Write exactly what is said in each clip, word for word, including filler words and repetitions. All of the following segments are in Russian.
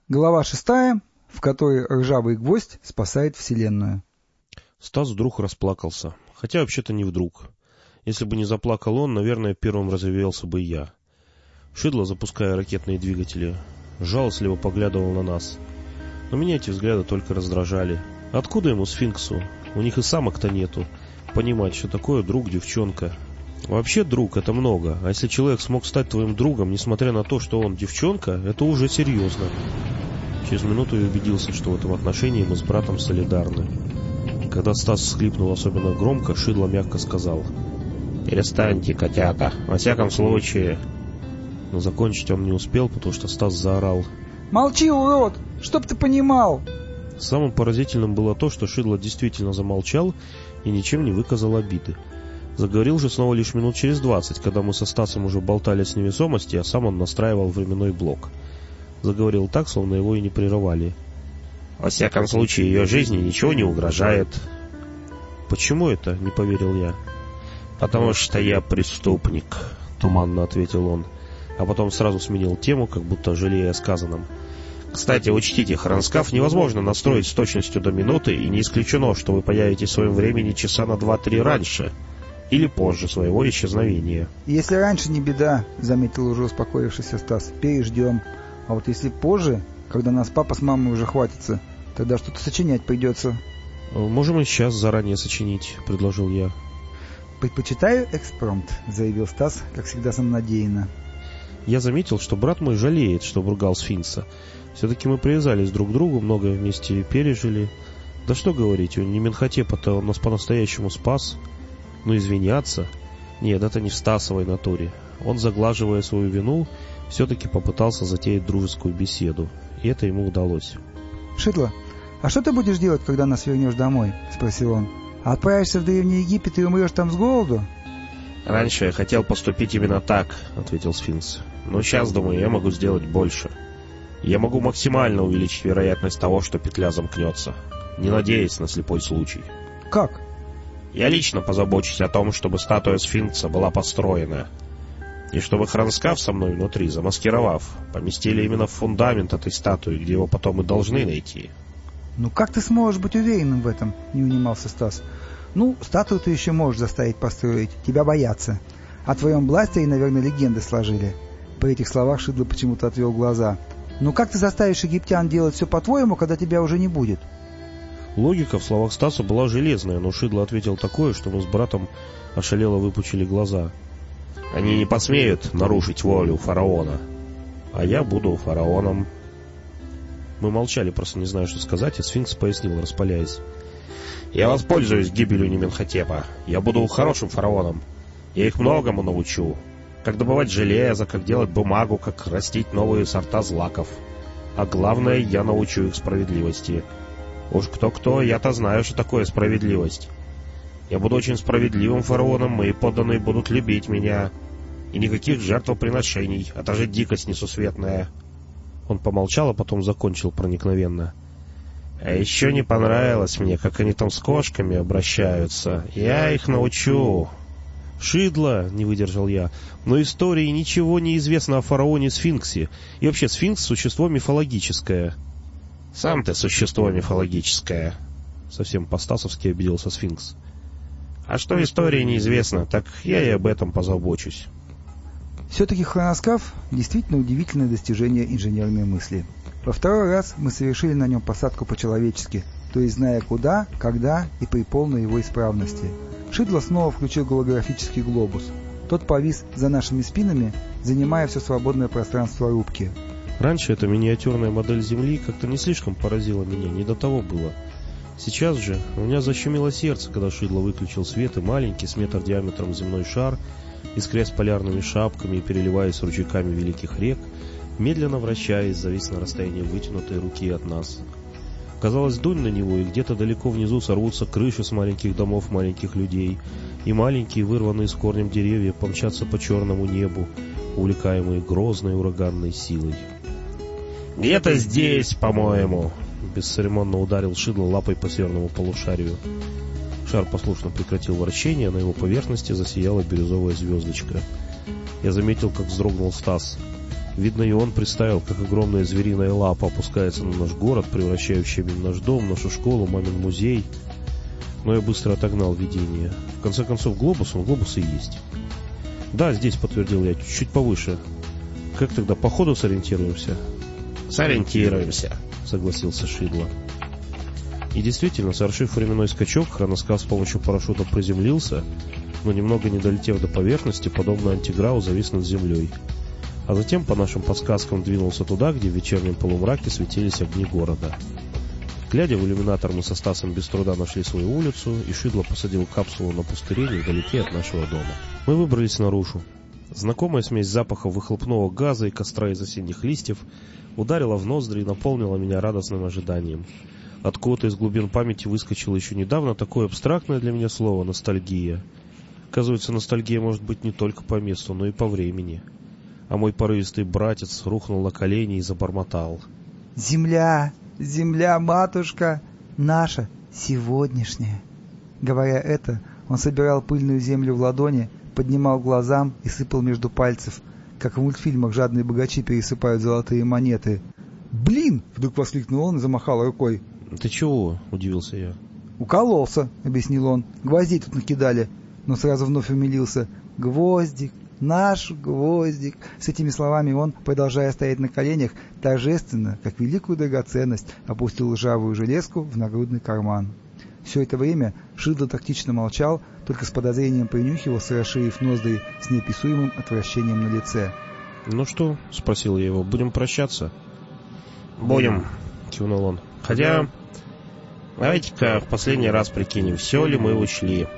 Глава шестая, в которой ржавый гвоздь спасает вселенную. Стас вдруг расплакался. Хотя вообще-то не вдруг. Если бы не заплакал он, наверное, первым разревелся бы я. Шидло, запуская ракетные двигатели, жалостливо поглядывал на нас. Но меня эти взгляды только раздражали. Откуда ему, сфинксу? У них и самок-то нету. Понимать, что такое друг, девчонка. Вообще друг — это много. А если человек смог стать твоим другом, несмотря на то, что он девчонка, это уже серьезно. Через минуту я убедился, что в этом отношении мы с братом солидарны. Когда Стас всхлипнул особенно громко, Шидло мягко сказал: «Перестаньте, котята, во всяком случае». Но закончить он не успел, потому что Стас заорал: «Молчи, урод! Чтоб ты понимал!» Самым поразительным было то, что Шидло действительно замолчал и ничем не выказал обиды. Заговорил же снова лишь минут через двадцать, когда мы со Стасом уже болтали с невесомости, а сам он настраивал временной блок. Заговорил так, словно его и не прерывали. «Во всяком случае, ее жизни ничего не угрожает». «Почему это?» — не поверил я. «Потому что я преступник», — туманно ответил он, а потом сразу сменил тему, как будто жалея о сказанном. «Кстати, учтите, хроноскаф невозможно настроить с точностью до минуты, и не исключено, что вы появитесь в своем времени часа на два-три раньше или позже своего исчезновения». «Если раньше, не беда», — заметил уже успокоившийся Стас. «Переждем. А вот если позже, когда нас папа с мамой уже хватится, тогда что-то сочинять придется». «Можем и сейчас заранее сочинить», — предложил я. «Предпочитаю экспромт», — заявил Стас, как всегда самонадеянно. Я заметил, что брат мой жалеет, что обругал сфинкса. Все-таки мы привязались друг к другу, многое вместе пережили. Да что говорить, у Неменхотепа-то он нас по-настоящему спас. Но извиняться? Нет, это не в Стасовой натуре. Он, заглаживая свою вину, все-таки попытался затеять дружескую беседу. И это ему удалось. «Шидло, а что ты будешь делать, когда нас вернешь домой?» — спросил он. «А отправишься в Древний Египет и умрешь там с голоду?» «Раньше я хотел поступить именно так», — ответил сфинкс. «Но сейчас, думаю, я могу сделать больше. Я могу максимально увеличить вероятность того, что петля замкнется, не надеясь на слепой случай». «Как?» «Я лично позабочусь о том, чтобы статуя сфинкса была построена, и чтобы хроноскаф со мной внутри, замаскировав, поместили именно в фундамент этой статуи, где его потом и должны найти». «Ну как ты сможешь быть уверенным в этом?» — не унимался Стас. «Ну, статую ты еще можешь заставить построить, тебя боятся. О твоем бластере, наверное, легенды сложили». При этих словах Шидло почему-то отвел глаза. «Ну как ты заставишь египтян делать все по-твоему, когда тебя уже не будет?» Логика в словах Стаса была железная, но Шидло ответил такое, что мы с братом ошалело выпучили глаза. «Они не посмеют нарушить волю фараона, а я буду фараоном». Мы молчали, просто не знаю, что сказать, и сфинкс пояснил, распаляясь: «Я воспользуюсь гибелью Неменхотепа. Я буду хорошим фараоном. Я их многому научу. Как добывать железо, как делать бумагу, как растить новые сорта злаков. А главное, я научу их справедливости. Уж кто-кто, я-то знаю, что такое справедливость. Я буду очень справедливым фараоном, мои подданные будут любить меня. И никаких жертвоприношений, а даже дикость несусветная». Он помолчал, а потом закончил проникновенно: «А еще не понравилось мне, как они там с кошками обращаются. Я их научу». «Шидло», — не выдержал я, — «но истории ничего не известно о фараоне-сфинксе. И вообще, сфинкс — существо мифологическое». «Сам ты существо мифологическое», — совсем по-стасовски обиделся сфинкс. «А что истории неизвестно, так я и об этом позабочусь». Все-таки хроноскаф — действительно удивительное достижение инженерной мысли. Во второй раз мы совершили на нем посадку по-человечески, то есть зная куда, когда и при полной его исправности. Шидло снова включил голографический глобус. Тот повис за нашими спинами, занимая все свободное пространство рубки. Раньше эта миниатюрная модель Земли как-то не слишком поразила меня, не до того было. Сейчас же у меня защемило сердце, когда Шидло выключил свет, и маленький, с метр диаметром земной шар, искрясь полярными шапками и переливаясь ручейками великих рек, медленно вращаясь, завис на расстоянии вытянутой руки от нас. Казалось, дунь на него, и где-то далеко внизу сорвутся крыши с маленьких домов маленьких людей, и маленькие, вырванные с корнем деревья, помчатся по черному небу, увлекаемые грозной ураганной силой. «Где-то здесь, по-моему!» — бесцеремонно ударил Шидло лапой по северному полушарию. Шар послушно прекратил вращение, а на его поверхности засияла бирюзовая звездочка. Я заметил, как вздрогнул Стас. Видно, и он представил, как огромная звериная лапа опускается на наш город, превращая в щебень наш дом, нашу школу, мамин музей. Но я быстро отогнал видение. В конце концов, глобус, он глобус и есть. Да, здесь, подтвердил я, чуть повыше. Как тогда, по ходу сориентируемся? Сориентируемся, согласился Шидло. И действительно, совершив временной скачок, хроноскаф с помощью парашюта приземлился, но немного не долетев до поверхности, подобно антиграву завис над землей. А затем, по нашим подсказкам, двинулся туда, где в вечернем полумраке светились огни города. Глядя в иллюминатор, мы со Стасом без труда нашли свою улицу, и Шидло посадил капсулу на пустыре невдалеке от нашего дома. Мы выбрались наружу. Знакомая смесь запахов выхлопного газа и костра из осенних листьев ударила в ноздри и наполнила меня радостным ожиданием. Откуда-то из глубин памяти выскочило еще недавно такое абстрактное для меня слово «ностальгия». Оказывается, ностальгия может быть не только по месту, но и по времени. А мой порывистый братец рухнул на колени и забормотал: «Земля, земля, матушка, наша, сегодняшняя». Говоря это, он собирал пыльную землю в ладони, поднимал глазам и сыпал между пальцев, как в мультфильмах жадные богачи пересыпают золотые монеты. «Блин!» — вдруг воскликнул он и замахал рукой. «Ты чего?» — удивился я. «Укололся», — объяснил он. «Гвоздей тут накидали». Но сразу вновь умилился. «Гвоздик, наш гвоздик». С этими словами он, продолжая стоять на коленях, торжественно, как великую драгоценность, опустил ржавую железку в нагрудный карман. Все это время Шидло тактично молчал, только с подозрением принюхивался, расширив ноздри с неописуемым отвращением на лице. «Ну что?» — спросил я его. «Будем прощаться?» «Будем», — кивнул он. «Хотя, давайте-ка в последний раз прикинем, все ли мы учли».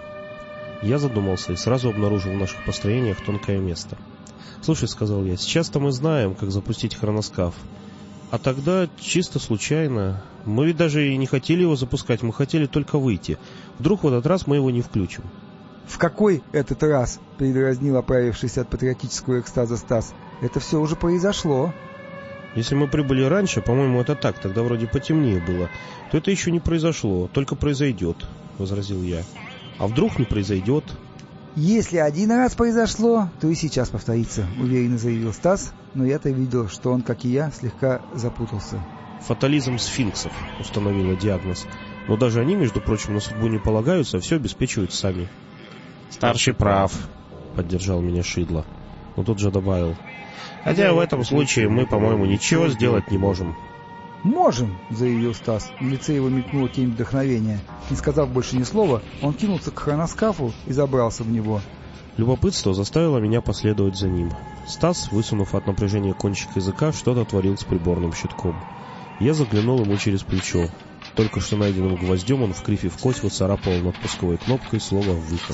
Я задумался и сразу обнаружил в наших построениях тонкое место. «Слушай», — сказал я, — «сейчас-то мы знаем, как запустить хроноскаф. А тогда, чисто случайно, мы ведь даже и не хотели его запускать, мы хотели только выйти. Вдруг в этот раз мы его не включим». «В какой этот раз?» — передразнил оправившийся от патриотического экстаза Стас. «Это все уже произошло». «Если мы прибыли раньше, по-моему, это так, тогда вроде потемнее было, то это еще не произошло, только произойдет», — возразил я. «А вдруг не произойдет?» «Если один раз произошло, то и сейчас повторится», — уверенно заявил Стас, но я-то видел, что он, как и я, слегка запутался. «Фатализм сфинксов», — установила диагноз. «Но даже они, между прочим, на судьбу не полагаются, а все обеспечивают сами». «Старший прав», — поддержал меня Шидло. Но тут же добавил: «хотя в этом случае мы, по-моему, ничего сделать не можем». «Можем», — заявил Стас. На лице его мелькнула тень вдохновения. Не сказав больше ни слова, он кинулся к хроноскафу и забрался в него. Любопытство заставило меня последовать за ним. Стас, высунув от напряжения кончик языка, что-то творил с приборным щитком. Я заглянул ему через плечо. Только что найденным гвоздем он в кривь и в кость выцарапал над пусковой кнопкой слово «выход».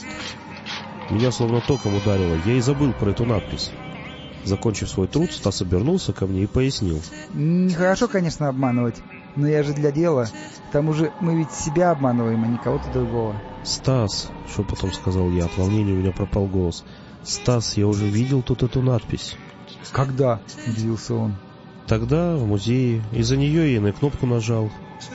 Меня словно током ударило, я и забыл про эту надпись. Закончив свой труд, Стас обернулся ко мне и пояснил: «Нехорошо, конечно, обманывать, но я же для дела. К тому же мы ведь себя обманываем, а не кого-то другого». «Стас», — шепотом сказал я, от волнения у меня пропал голос. «Стас, я уже видел тут эту надпись». «Когда?» — удивился он. «Тогда, в музее. Из-за нее я на кнопку нажал».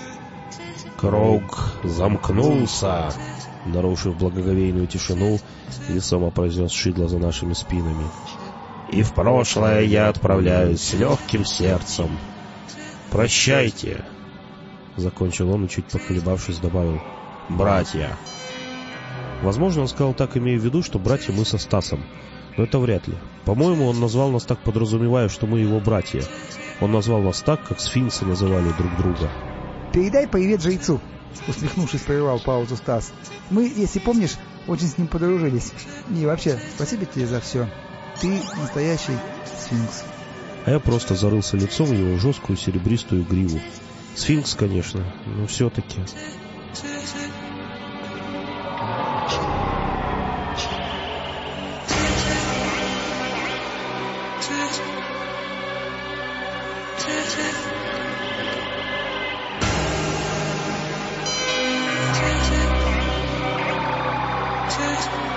«Круг замкнулся», — нарушив благоговейную тишину, весомо произнес Шидло за нашими спинами. «И в прошлое я отправляюсь с легким сердцем. Прощайте», — закончил он и, чуть поколебавшись, добавил: «братья». Возможно, он сказал так, имея в виду, что братья мы со Стасом. Но это вряд ли. По-моему, он назвал нас так, подразумевая, что мы его братья. Он назвал нас так, как сфинксы называли друг друга. «Передай привет жрецу», — усмехнувшись, прервал паузу Стас. «Мы, если помнишь, очень с ним подружились. И вообще, спасибо тебе за все. Ты настоящий сфинкс». А я просто зарылся лицом в его жесткую серебристую гриву. Сфинкс, конечно, но все-таки... Thank you.